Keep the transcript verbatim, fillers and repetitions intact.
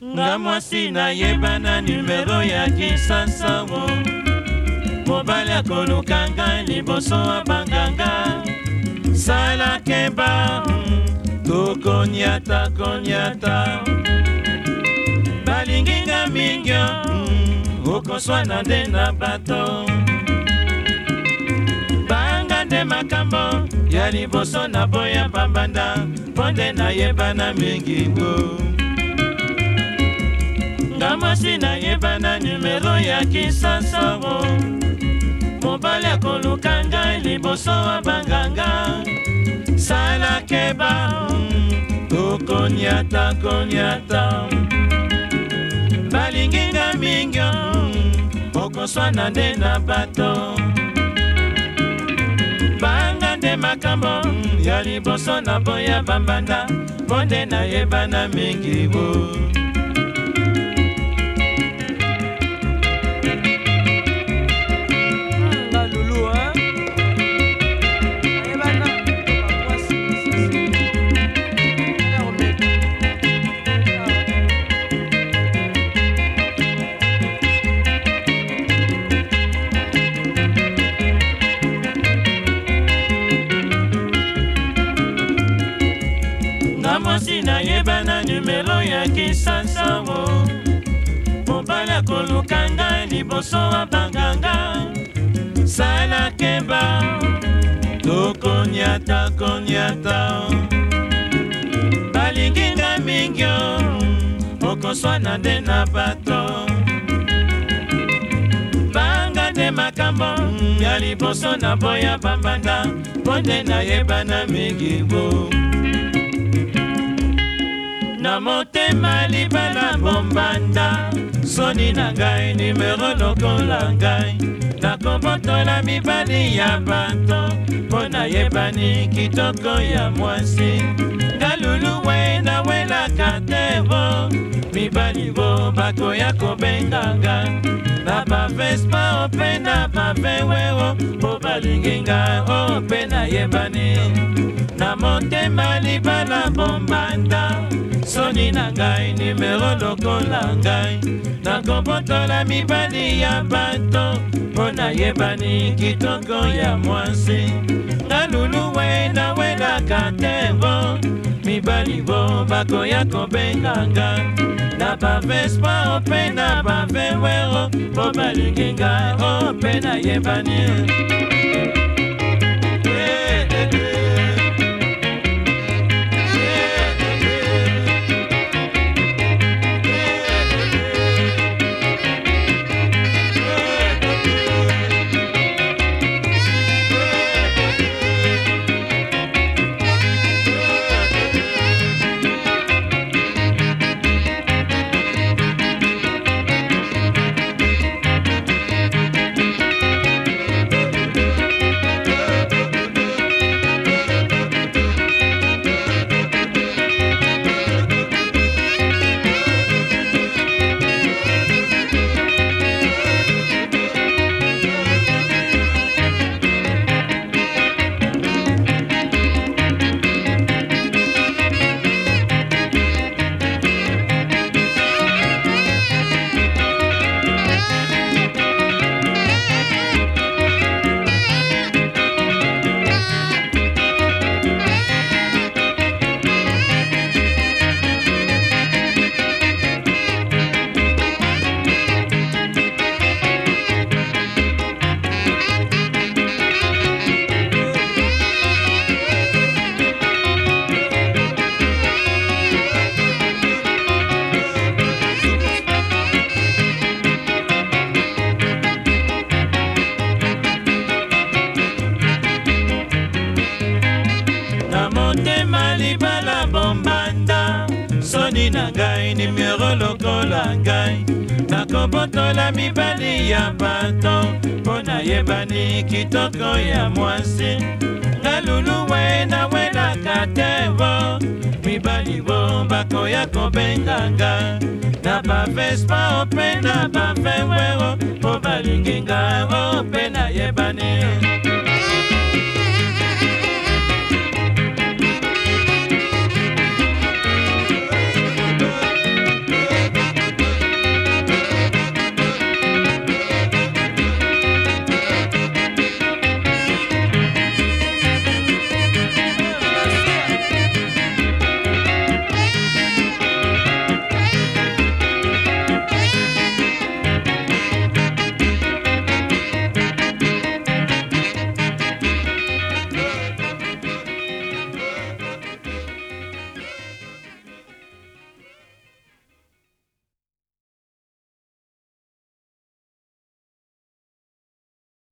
nga mwasi nayeba na numero ya Kinshasa wo mobali akoluka ngai liboso ya banganga sala keba tokonyata konyata balingi nga mingi okoswana nde na bato banga nde makambo ya liboso na boya bambanda mpo nde nayeba na mingi wo nga mwasi nayeba na numero ya Kinshasa wo mobali akoluka ngai liboso ya banganga sala keba tokonyata konyata balingi nga mingi okoswana nde na bato banga nde makambo ya liboso na boya bambanda mpo nde nayeba na mingi wo mwasi nayeba na numero ya Kinshasa wo mobali akoluka ngai liboso ya banganga sala keba tokonyata konyata balingi nga mingi okoswana nde na bato banga nde makambo ya liboso na boya bambanda mpo nde nayeba na mingi wo na motema libala bombanda soni na ngai numero lokola ngai nakobotola mibali ya bato mpo nayebani kitoko ya mwasi ngalulu we nawelaka te bo mibali bo bakoya kobenganga na bavespa ope na bavewero mpo balingi nga ope nayebani na motema libala bombanda soni na ngai numero lokola ngai nakobotola mibali ya bato mpo nayebani kitoko ya mwasi ngalulu we nawelaka te bo mibali bo bakoya kobenganga na bavespa ope na bavewero mpo balingi nga ope nayebani motema libala bombanda soni na ngai numero lokola ngai nakobotola mibali ya bato mpo nayebani kitoko ya mwasi ngalulu we nawelaka te bo mibali bo bakoya kobenganga na bavespa ope na bavewero mpo balingi nga ope nayebani